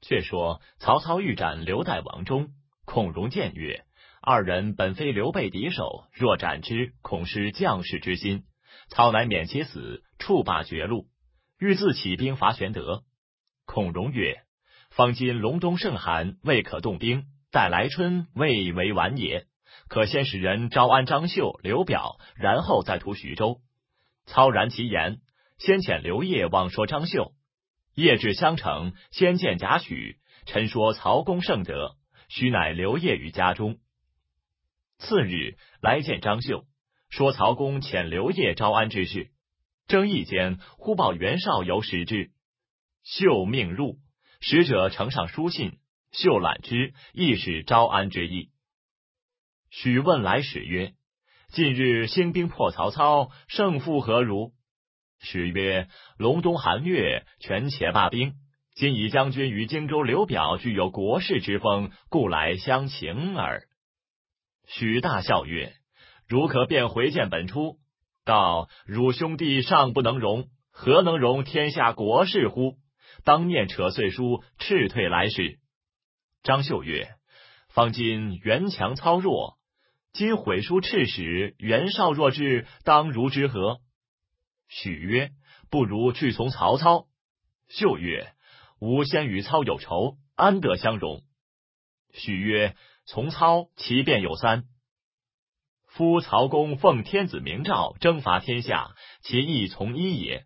却说曹操欲斩刘代王忠，孔融谏曰：二人本非刘备敌手，若斩之，恐失将士之心。操乃免其死，触罢绝路，欲自起兵伐玄德。孔融曰：方今隆冬甚寒，未可动兵，待来春未为晚也。可先使人招安张绣、刘表，然后再图徐州。操然其言，先遣刘烨往说张绣。夜至襄城，先见贾诩，陈说曹公圣德，须乃刘烨于家中。次日来见张绣，说曹公遣刘烨招安之事。正议间，忽报袁绍有使至，绣命入，使者呈上书信，绣览之，亦是招安之意。许问来使曰：近日兴兵破曹操，胜负何如？使曰：隆冬寒月，权且罢兵。今以将军与荆州刘表具有国士之风，故来相请耳。许大笑曰：如可便回见本初，道汝兄弟尚不能容，何能容天下国士乎？当面扯碎书，斥退来使。张绣曰：方今袁强操弱，今毁书斥使，袁绍若至，当如之何？许曰：不如去从曹操。绣曰：吾先与操有仇，安得相容？许曰：从操，其便有三。夫曹公奉天子明诏，征伐天下，其意从一也。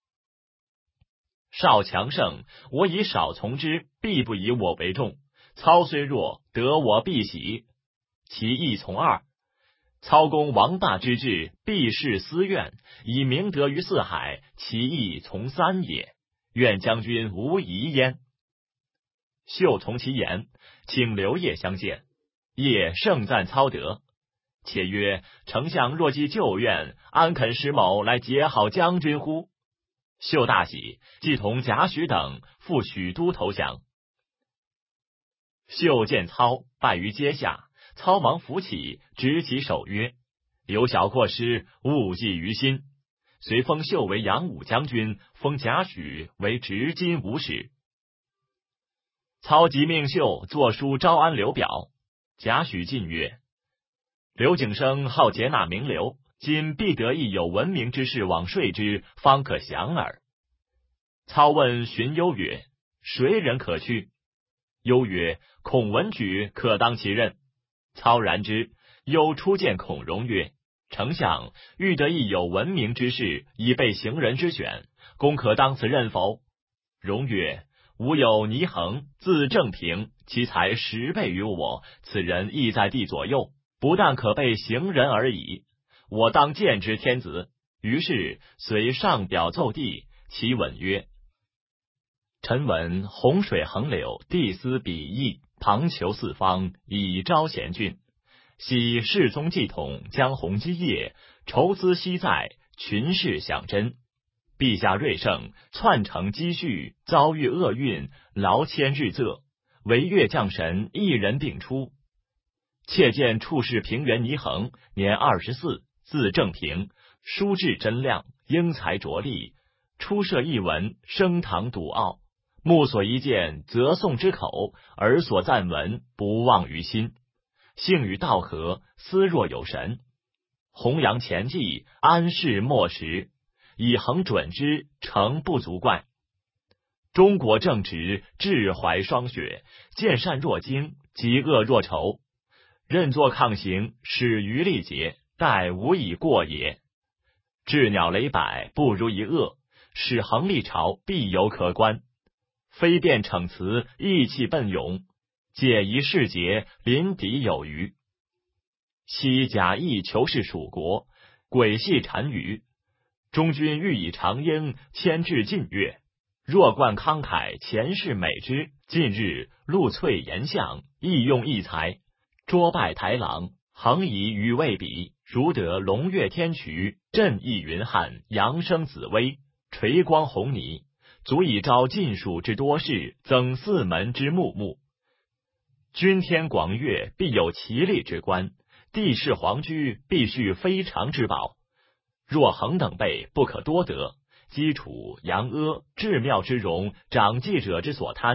绍强盛，我以少从之，必不以我为重。操虽弱，得我必喜，其意从二。操公王霸之志，必是私怨，以明德于四海，其意从三也。愿将军无疑焉。绣从其言，请刘烨相见。烨盛赞操德，且曰：丞相若记旧怨，安肯使某来结好将军乎？绣大喜，即同贾诩等赴许都投降。绣见操，拜于阶下，操忙扶起，执其手曰：有小过失，勿记于心。遂封绣为扬武将军，封贾诩为执金吾使。操即命绣作书招安刘表。贾诩进曰：刘景升好劫纳名流，今必得一有闻名之士往说之，方可降耳。操问荀攸曰：谁人可去？攸曰：孔文举可当其任。操然之。攸初见孔融曰：丞相欲得一有闻名之士，以备行人之选，公可当此任否？融曰：吾有倪衡，字正平，其才10倍于我，此人亦在地左右，不但可备行人而已。我当见之天子。于是随上表奏帝，其吻曰：臣闻洪水横流，地思鄙夷，旁求四方，以招贤俊。昔世宗继统，将鸿基业，筹资悉在，群士享珍。陛下锐盛，篡成积蓄，遭遇厄运，劳谦日仄，惟越将神一人并出。妾见处士平原倪衡，年24，字正平，书志真亮，英才卓丽，出涉一文，升堂笃傲。目所一见，则诵之口；耳所赞闻，不忘于心。性与道合，思若有神。弘扬前计，安世莫识。以衡准之，诚不足怪。中国正直，志怀霜雪，见善若惊，嫉恶若仇。任作抗行，始于力竭，待无以过也。治鸟雷百，不如一恶；使衡立朝，必有可观。非辩逞词，义气奔勇，解疑释节，临敌有余。昔贾谊求是蜀国，诡戏单于。中军欲以长缨，牵制晋越。若冠慷慨，前世美之。近日陆翠言相，亦用异才，捉败台郎，衡以与魏比，如得龙跃天衢，振翼云汉，扬声紫薇，垂光红霓，足以招晋蜀之多士，增四门之穆穆。君天广岳，必有其力之官；地势皇居，必蓄非常之宝。若衡等辈，不可多得。基础、扬阿、至妙之容，长记者之所贪；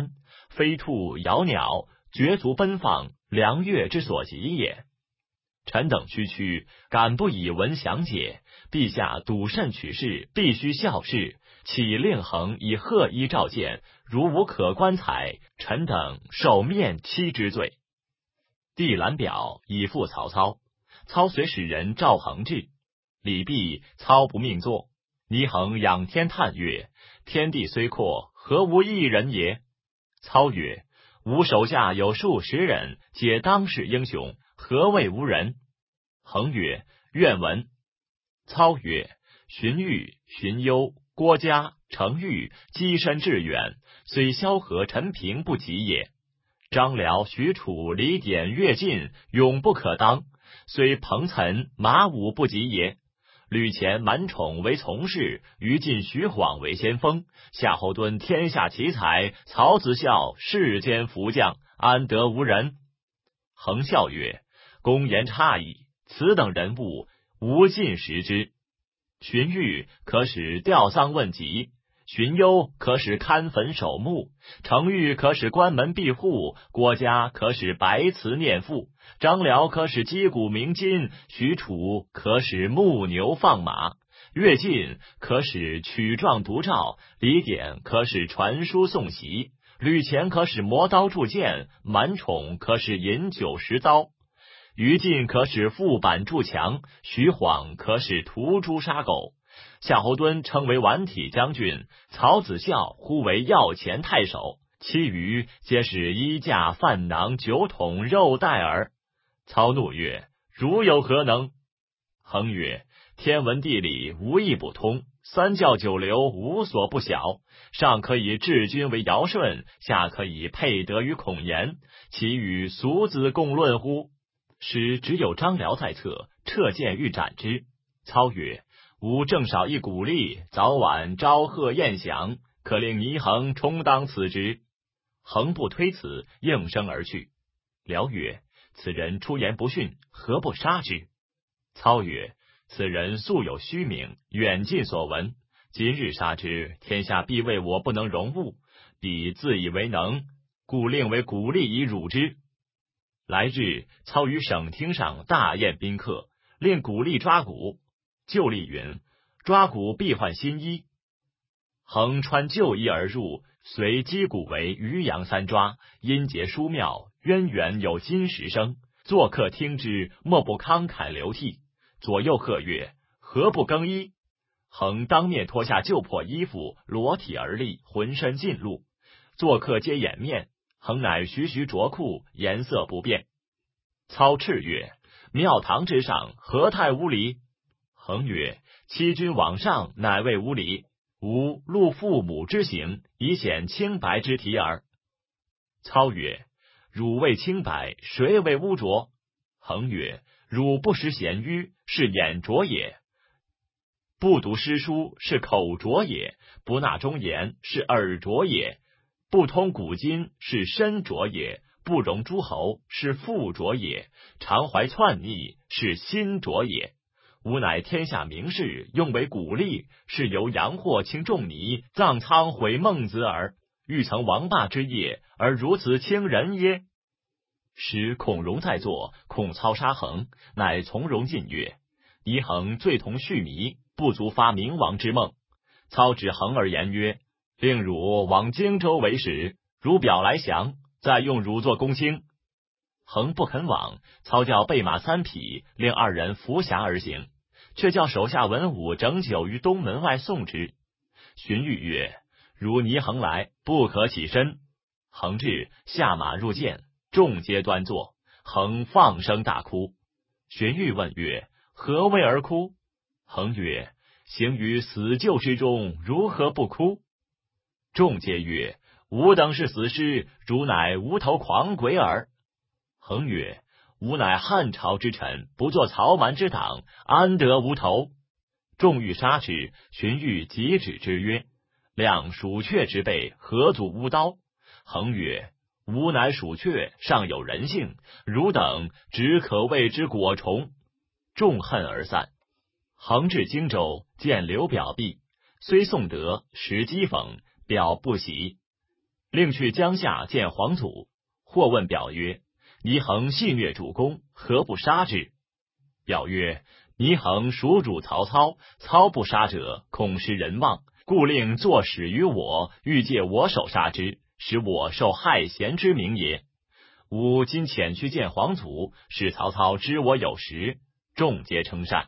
飞兔咬鸟，绝足奔放，良乐之所及也。臣等区区，敢不以文详解？陛下笃慎取事，必须效事，岂令恒以贺衣召见？如无可观采，臣等受面欺之罪。帝览表，以复曹操。操随使人召恒至，礼毕，操不命坐。倪恒仰天叹曰：“天地虽阔，何无一人也？”操曰：“吾手下有数十人，皆当世英雄，何谓无人？”恒曰：“愿闻。”操曰：“荀彧、荀攸、郭嘉、程昱跻身致远，虽萧何、陈平不及也。张辽、许褚、李典、乐进永不可当，虽彭岑、马武不及也。吕虔、满宠为从事，于禁、徐晃为先锋，夏侯惇天下奇才，曹子孝世间福将，安得无人？”恒笑曰：“公言差矣，此等人物，吾尽识之。荀彧可使吊丧问疾，荀攸可使看坟守墓，程昱可使关门闭户，郭嘉可使白词念赋，张辽可使击鼓鸣金，许褚可使牧牛放马，乐进可使曲状读诏，李典可使传书送檄，吕虔可使磨刀铸剑，满宠可使饮酒食刀，于禁可使覆板筑墙，徐晃可使屠猪杀狗，夏侯惇称为宛体将军，曹子孝呼为要前太守，其余皆是衣架饭囊酒桶肉袋耳。”操怒曰：“如有何能？”恒曰：“天文地理无一不通，三教九流无所不晓，上可以治君为尧舜，下可以配德于孔颜，其与俗子共论乎？”使只有张辽在侧，掣剑欲斩之。操曰：“吾正少一鼓励，早晚招贺宴享，可令倪恒充当此职。”恒不推辞，应声而去。辽曰：“此人出言不逊，何不杀之？”操曰：“此人素有虚名，远近所闻，今日杀之，天下必为我不能容物，彼自以为能，故令为鼓励以辱之。”来日，操于省厅上大宴宾客，令鼓励抓鼓。旧例云：“抓鼓必换新衣。”恒穿旧衣而入，随击鼓为渔阳三抓，音节殊妙，渊源有金石声。作客听之，莫不慷慨流涕。左右喝曰：“何不更衣？”恒当面脱下旧破衣服，裸体而立，浑身尽露。作客皆掩面，恒乃徐徐着裤，颜色不变。操叱曰：“庙堂之上，何太无礼？”恒曰：“欺君罔上，乃谓无礼。吾录父母之行，以显清白之体耳。”操曰：“汝谓清白，谁为污浊？”恒曰：“汝不识贤愚，是眼拙也；不读诗书，是口拙也；不纳忠言，是耳拙也；不通古今，是身拙也；不容诸侯，是腹拙也；常怀篡逆，是心拙也。吾乃天下名士，用为鼓励，是由阳货轻仲尼，葬仓毁孟子耳。欲曾王霸之业，而如此轻人耶？”时孔融在座，恐操杀恒，乃从容进曰：“倪恒最同恤靡，不足发明王之梦。”操指恒而言曰：“令汝往荆州为使，汝表来降，再用汝作公卿。”恒不肯往，操叫备马3匹，令2人扶辖而行，却叫手下文武整酒于东门外送之。荀彧曰：“如倪恒来，不可起身。”恒至，下马入见，众皆端坐。恒放声大哭。荀彧问曰：“何为而哭？”恒曰：“行于死救之中，如何不哭？”众皆曰：“吾等是死尸，汝乃无头狂鬼耳。”恒曰：“吾乃汉朝之臣，不做曹蛮之党，安得无头？”众欲杀之，荀彧即止之曰：“量鼠雀之辈，何足无刀？”恒曰：“吾乃鼠雀，尚有人性，汝等只可谓之果虫。”众恨而散。恒至荆州，见刘表毕，虽送得，时讥讽，表不喜。 另去江夏见皇祖，或问表曰：倪衡戏谑主公，何不杀之？表曰：倪衡属主曹操，操不杀者，恐失人望，故令作使于我，欲借我手杀之，使我受害贤之名也。吾今遣去见皇祖，使曹操知我有实，众皆称善。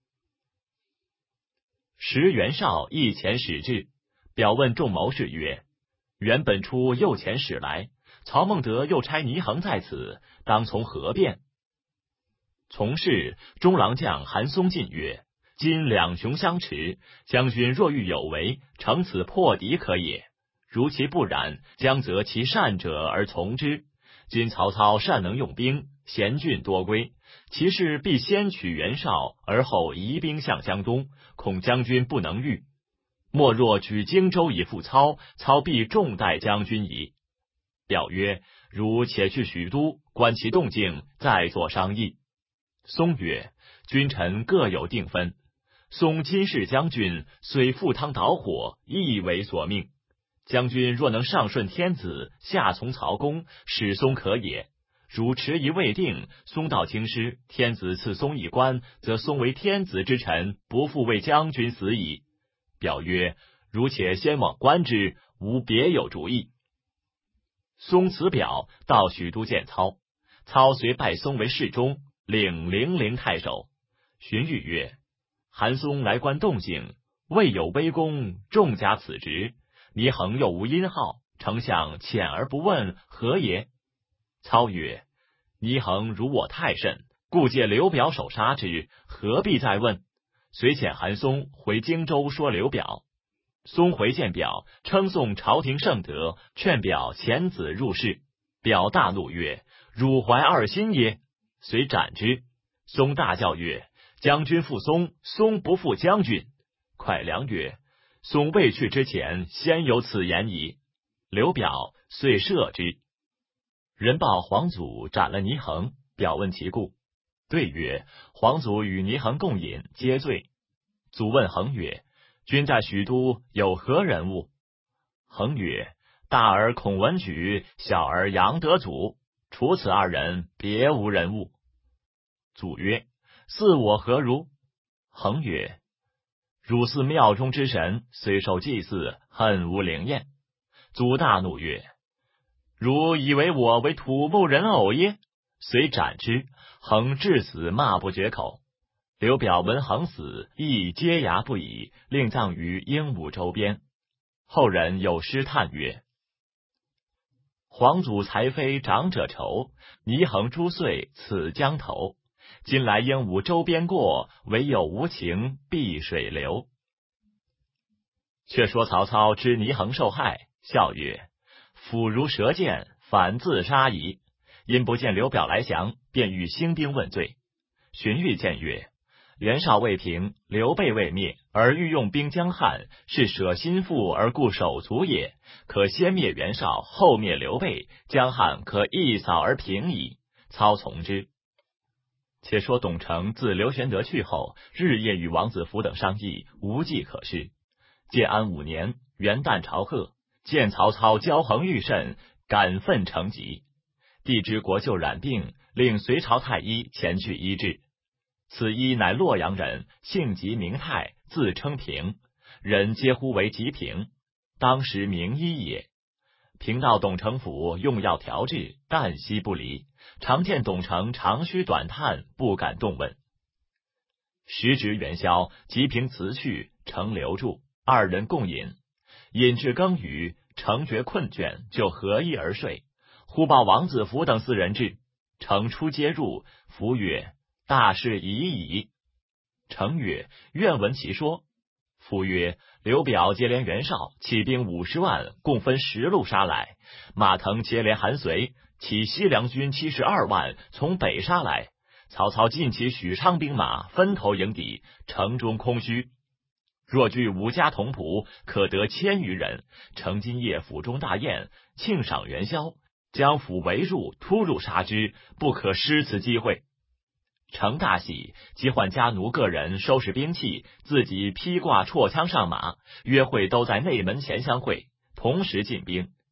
时袁绍议遣使至，表问众谋士曰：原本出右遣使来，曹孟德又差倪衡在此，当从何变？从事中郎将韩松进曰：今两雄相持，将军若欲有为，乘此破敌可也。如其不然，将择其善者而从之。今曹操善能用兵，贤俊多归，其事必先取袁绍，而后移兵向江东，恐将军不能御。莫若举荆州以赴操，操必重待将军矣。表曰：如且去许都，观其动静，再作商议。松曰：君臣各有定分。松今世将军，虽赴汤蹈火，亦为所命。将军若能上顺天子，下从曹公，使松可也。如迟疑未定，松到京师，天子赐松一官，则松为天子之臣，不复为将军死矣。表曰：如且先往观之，无别有主意。松辞表，到许都见操。操遂拜松为侍中，领零陵太守。荀彧曰：韩松来观动静，未有微功，重加此职。倪衡又无音号，丞相遣而不问，何也？操曰：倪衡如我太甚，故借刘表手杀之，何必再问？遂遣韩松回荆州说刘表。松回见表，称颂朝廷圣德，劝表遣子入仕。表大怒曰：汝怀二心耶？遂斩之。松大叫曰：将军负松，松不负将军。蒯良曰：松未去之前，先有此言矣。刘表遂赦之。人报皇祖斩了倪衡，表问其故，对曰：皇祖与倪衡共饮，皆醉。祖问衡曰：君在许都有何人物？衡曰：大儿孔文举，小儿杨德祖，除此二人，别无人物。祖曰：似我何如？衡曰：汝似庙中之神，虽受祭祀，恨无灵验。祖大怒曰：汝以为我为土木人偶耶？遂斩之。衡至死骂不绝口。刘表闻衡死，亦嗟牙不已，令葬于鹦鹉周边。后人有诗叹曰：皇祖才非长者仇，倪衡诛遂此江头。今来鹦鹉周边过，唯有无情碧水流。却说曹操知倪衡受害，笑曰：斧如蛇剑，反自杀矣。因不见刘表来降，便欲兴兵问罪。荀彧谏曰：袁绍未平，刘备未灭，而欲用兵将汉，是舍心腹而固手足也。可先灭袁绍，后灭刘备，将汉可一扫而平矣。操从之。且说董承自刘玄德去后，日夜与王子服等商议，无计可施。建安5年，元旦朝贺，见曹操骄横愈甚，感愤成疾。帝知国舅染病，令隋朝太医前去医治。此医乃洛阳人，姓吉名泰，自称平，人皆呼为吉平，当时名医也。平到董承府用药调治，旦夕不离，常见董承长吁短叹，不敢动问。时值元宵，吉平辞去，承留住，二人共饮。饮至更余，承觉困倦，就合衣而睡。忽报王子服等4人至，承出皆入，服曰：大事已矣。承曰：愿闻其说。夫曰：刘表接连袁绍，起兵50万，共分10路杀来。马腾接连韩遂，起西凉军72万，从北杀来。曹操尽起许昌兵马，分头迎敌，城中空虚。若聚5家同仆，可得1000余人。承今夜府中大宴，庆赏元宵，将府围入，突入杀之，不可失此机会。承大喜，即唤家奴个人收拾兵器，自己披挂绰枪上马，约会都在内门前相会，同时进兵。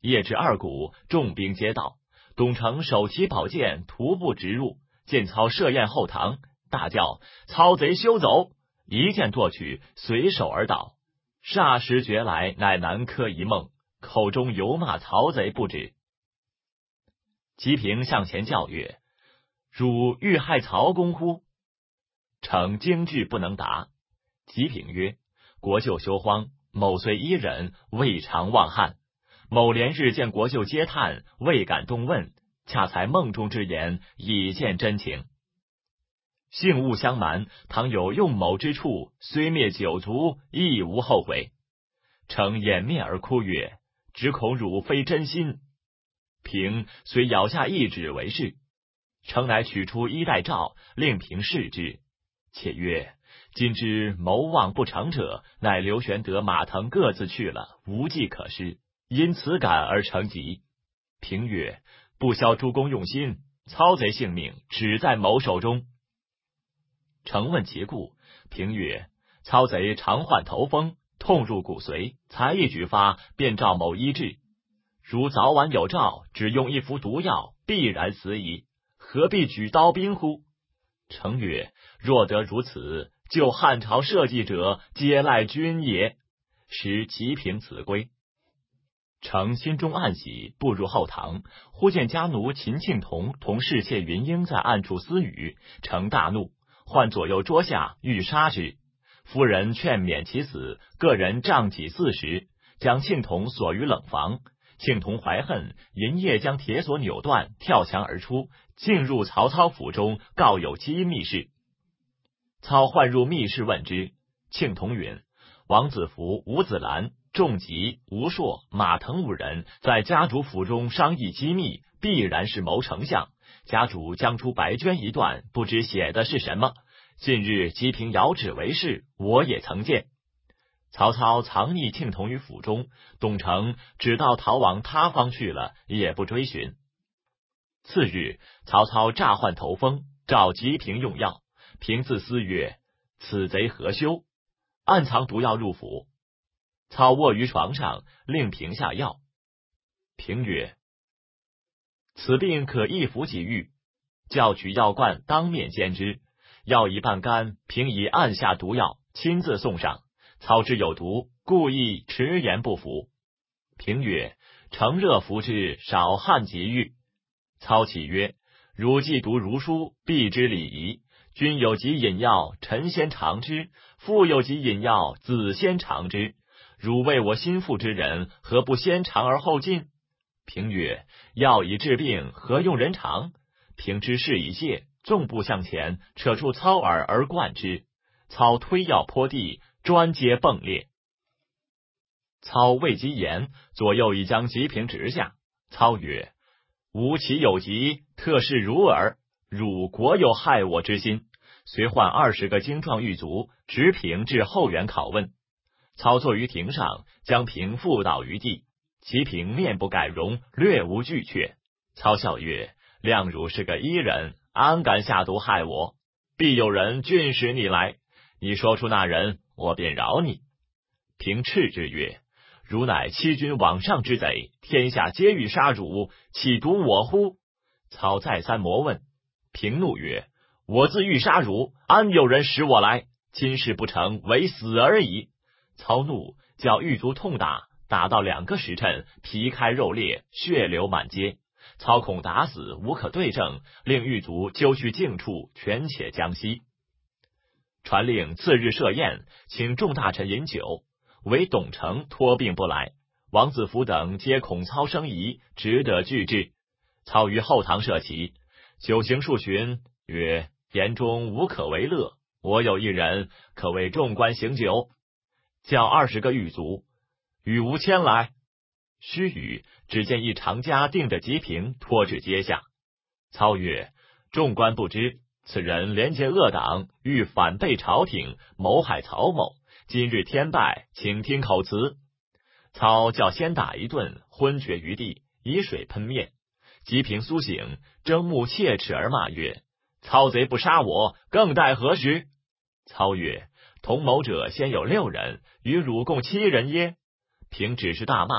夜至二鼓，众兵皆到。董承手提宝剑，徒步直入，见操设宴后堂，大叫：“操贼休走！”一剑剁去，随手而倒。霎时觉来，乃南柯一梦，口中犹骂曹贼不止。吉平向前叫曰：“汝欲害曹公乎？”诚惊惧不能答。吉平曰：“国舅休慌，某虽伊人，未尝忘汉。某连日见国舅嗟叹，未敢动问，恰才梦中之言，以见真情。幸勿相瞒，倘有用某之处，虽灭九族，亦无后悔。”诚掩面而哭曰：“只恐汝非真心。”平遂咬下一指为是。诚乃取出衣带诏，令平视之，且曰：“今之谋望不成者，乃刘玄德、马腾各自去了，无计可施，因此感而成疾。”平曰：“不消诸公用心，操贼性命只在某手中。”诚问其故，平曰：“操贼常患头风，痛入骨髓，才一举发，便召某医治。如早晚有诏，只用一服毒药，必然死矣，何必举刀兵乎？”诚曰：“若得如此，就汉朝社稷者，皆赖君也。”使吉平辞归。诚心中暗喜，步入后堂，忽见家奴秦庆童同侍妾云英在暗处私语，诚大怒，唤左右桌下，欲杀之。夫人劝免其死，个人杖戟40，将庆童锁于冷房。庆童怀恨，银夜将铁锁扭断，跳墙而出，进入曹操府中，告有机密事。操唤入密室问之，庆童云：“王子服、吴子兰、仲吉、吴硕、马腾5人在家主府中商议机密，必然是谋丞相。家主将出白绢一段，不知写的是什么。近日吉平遥指为是，我也曾见。”曹操藏匿庆童于府中，董承只道逃往他方去了，也不追寻。次日，曹操诈患头风，召吉平用药。平自思曰：“此贼何休？”暗藏毒药入府。操卧于床上，令平下药。平曰：“此病可一服即愈。”叫取药罐，当面煎之。药已半干，平以按下毒药，亲自送上。操知有毒，故意迟延不服。平曰：“乘热服之，少汗即愈。”操启曰：“汝既读儒书，必知礼仪。君有疾饮药，臣先尝之；父有疾饮药，子先尝之。汝为我心腹之人，何不先尝而后进？”平曰：“药以治病，何用人尝？”平知事已谢，纵步向前，扯出操耳而灌之。操推药泼地，砖皆迸裂。操未及言，左右已将吉平执下。操曰：“吾岂有疾，特是汝耳。汝果有害我之心。”遂唤20个精壮狱卒，执平至后园拷问。操坐于庭上，将平覆倒于地。吉平面不改容，略无惧却。操笑曰：“谅汝是个伊人，安敢下毒害我？必有人训使你来，你说出那人，我便饶你。”平斥之曰：“汝乃欺君罔上之贼，天下皆欲杀汝，岂独我乎？”操再三磨问。平怒曰：“我自欲杀汝，安有人使我来？今事不成，唯死而已。”操怒，叫狱卒痛打，打到2个时辰，皮开肉裂，血流满街。操恐打死无可对证，令狱卒揪去境处，权且将息。传令次日设宴，请众大臣饮酒，唯董承托病不来。王子服等皆恐操生疑，只得拒之。操于后堂设席，酒行数巡，曰：“言中无可为乐，我有一人，可为众官行酒。”叫20个狱卒，与吾牵来。须臾，只见一长枷定着吉平，拖至阶下。操曰：“众官不知，此人连结恶党，欲反背朝廷，谋害曹某。今日天败，请听口词。”操叫先打一顿，昏厥于地，以水喷面。吉平苏醒，睁目切齿而骂曰：“操贼不杀我，更待何时？”操曰：“同谋者先有6人，与汝共7人耶？”平只是大骂。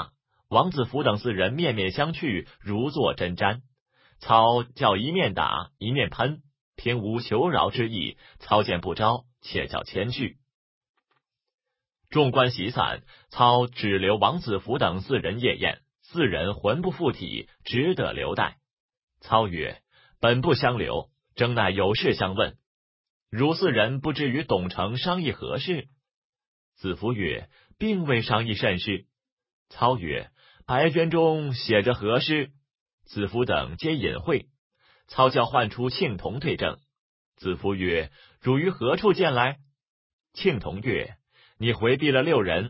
王子服等4人面面相觑，如坐针毡。操叫一面打一面喷，平无求饶之意。操见不招，且叫迁去。众官席散，操只留王子服等4人夜宴，4人魂不附体，只得留待。操曰：本不相留，征乃有事相问。汝4人不知与董承商议何事？子服曰：并未商议甚事。操曰：白卷中写着何事？子服等皆隐晦。操叫唤出庆童对证。子服曰：汝于何处见来？庆童曰：你回避了6人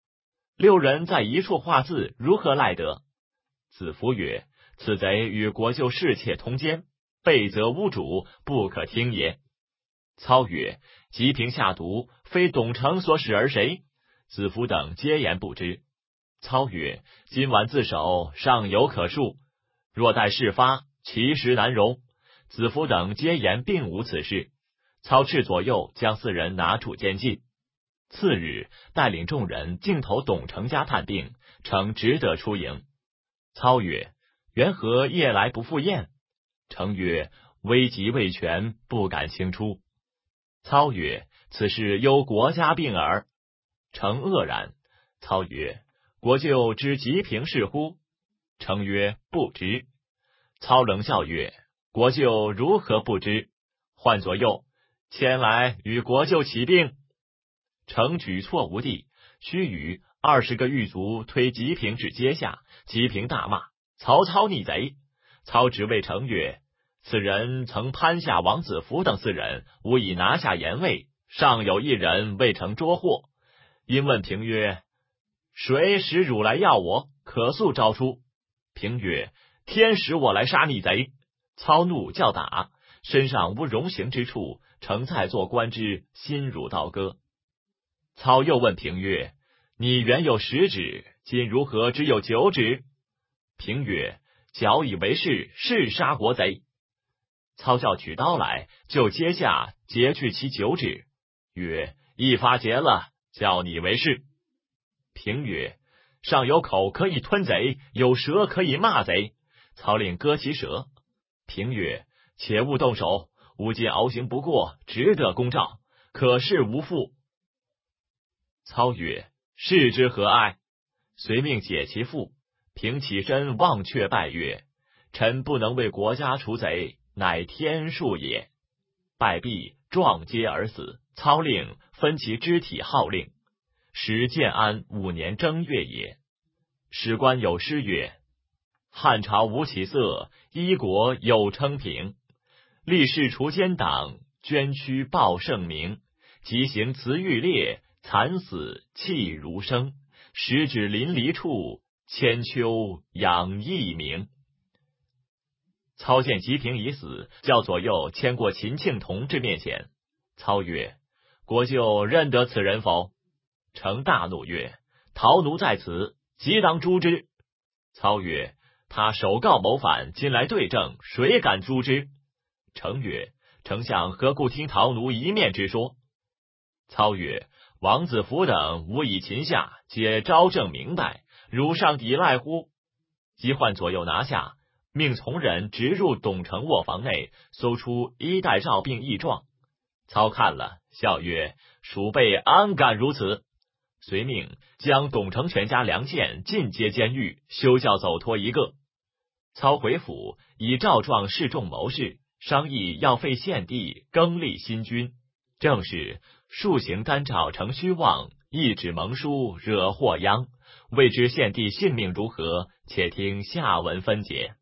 ，6人在一处画字，如何赖得？子服曰：此贼与国舅侍妾通奸，背责污主，不可听也。操曰：吉平下毒，非董承所使而谁？子服等皆言不知。操曰：今晚自首，尚有可恕；若待事发，其实难容。子服等皆言并无此事。操斥左右将4人拿处监禁。次日，带领众人径投董承家探病，承只得出营。操曰：缘何夜来不赴宴？承曰：危急未全，不敢轻出。操曰：此事忧国家病耳。承愕然。操曰：国舅知吉平事乎？承曰：不知。操冷笑曰：国舅如何不知？唤左右，前来与国舅起兵。承举措无地，须臾20个狱卒推吉平至阶下。吉平大骂：曹操逆贼！操只谓承曰：此人曾攀下王子服等4人，无以拿下盐位，尚有1人未曾捉获。因问平曰：谁使汝来要我？可速招出。平曰：天使我来杀逆贼。操怒叫打，身上无容刑之处，承再作官之，心如刀割。操又问平曰：你原有10指，今如何只有9指？平曰：矫以为是杀国贼。操叫取刀来，就阶下截去其9指，曰：一发结了，叫你为是。平曰：尚有口可以吞贼，有舌可以骂贼。操令割其舌。平曰：且勿动手，吾今熬刑不过，只得公诏，可是无负。操曰：是之何爱？遂命解其缚。平起身忘却拜曰：臣不能为国家除贼，乃天数也。拜毕，撞阶而死。操令分其肢体号令。时建安5年正月也。史官有诗曰：汉朝无起色，一国有称平。立誓除奸党，捐躯报圣明。即行辞欲烈，惨死气如生。十指淋漓处，千秋养一名。操见吉平已死，叫左右牵过秦庆童至面前。操曰：国舅认得此人否？承大怒曰：陶奴在此，即当诛之。操曰：他首告谋反，今来对证，谁敢诛之？承曰：丞相何故听陶奴一面之说？操曰：王子服等无以擒下，皆昭正明白，汝上抵赖乎？即唤左右拿下，命从人直入董承卧房内，搜出衣带诏并义状。操看了，笑曰：鼠辈安敢如此？遂命将董承全家良贱尽皆监狱，休教走脱一个。操回府，以诏状示众谋士，商议要废献帝，更立新君。正是数行干诏成虚妄，一纸蒙书惹祸殃。未知献帝性命如何，且听下文分解。